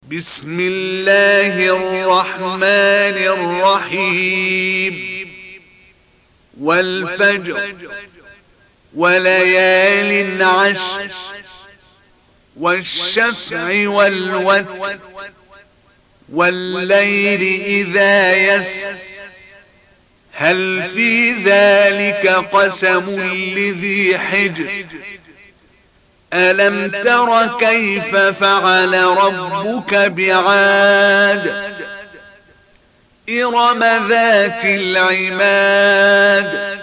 بسم الله الرحمن الرحيم والفجر وليال عشر والشفع والوتر والليل إذا يسر هل في ذلك قسم لذي حجر ألم تر كيف فعل ربك بعاد إرم ذات العماد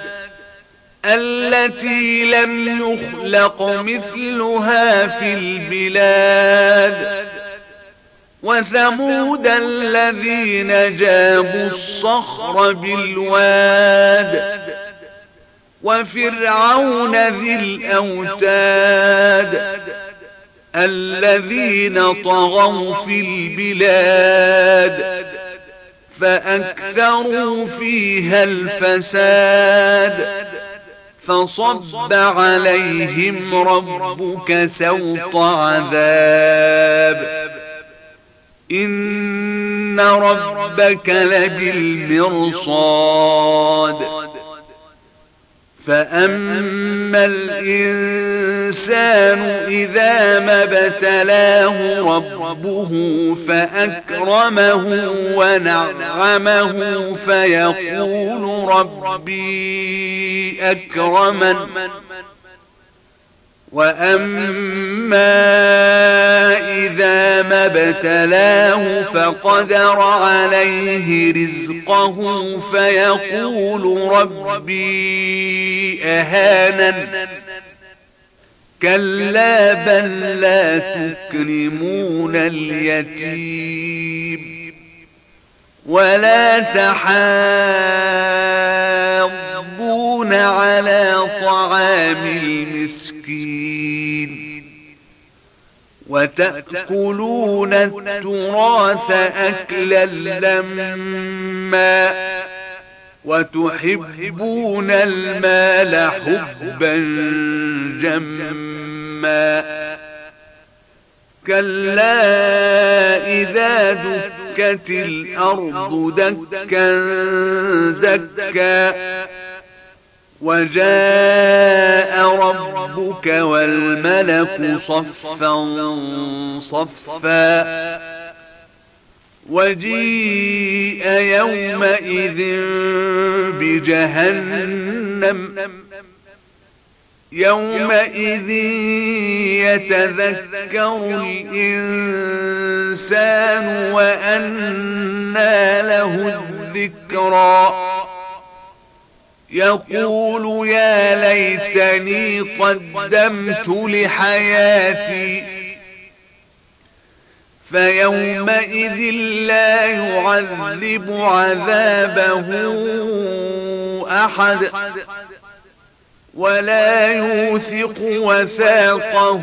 التي لم يخلق مثلها في البلاد وثمود الذين جابوا الصخر بالواد وفرعون ذي الأوتاد الذين طغوا في البلاد فأكثروا فيها الفساد فصب عليهم ربك سوط عذاب إن ربك لبالمرصاد فأما الإنسان إذا ما ابتلاه ربه فأكرمه ونعمه فيقول ربي أكرمن وأما إذا ما ابتلاه فقدر عليه رزقه فيقول ربي أهانن كلا بل لا تكرمون اليتيم ولا تحاضون على طعام المسكين وتأكلون التراث أكلا لما وتحبون المال حبا جما كلا إذا دكت الأرض دكا دكا وجاء ربك والملك صفا صفا وجيء يومئذ بجهنم يومئذ يتذكر الإنسان وأنى له الذكرى يقول يا ليتني قدمت لحياتي فيومئذ لا يعذب عذابه أحد ولا يوثق وثاقه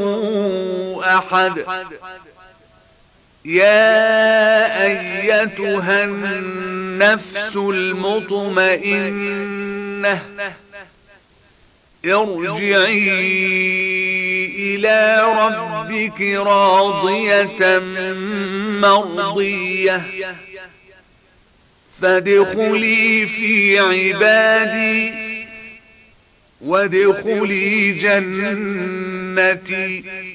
أحد يا أيتها النفس المطمئنة ارجعي إلى ربك راضية مرضية فادخلي في عبادي وادخلي جنتي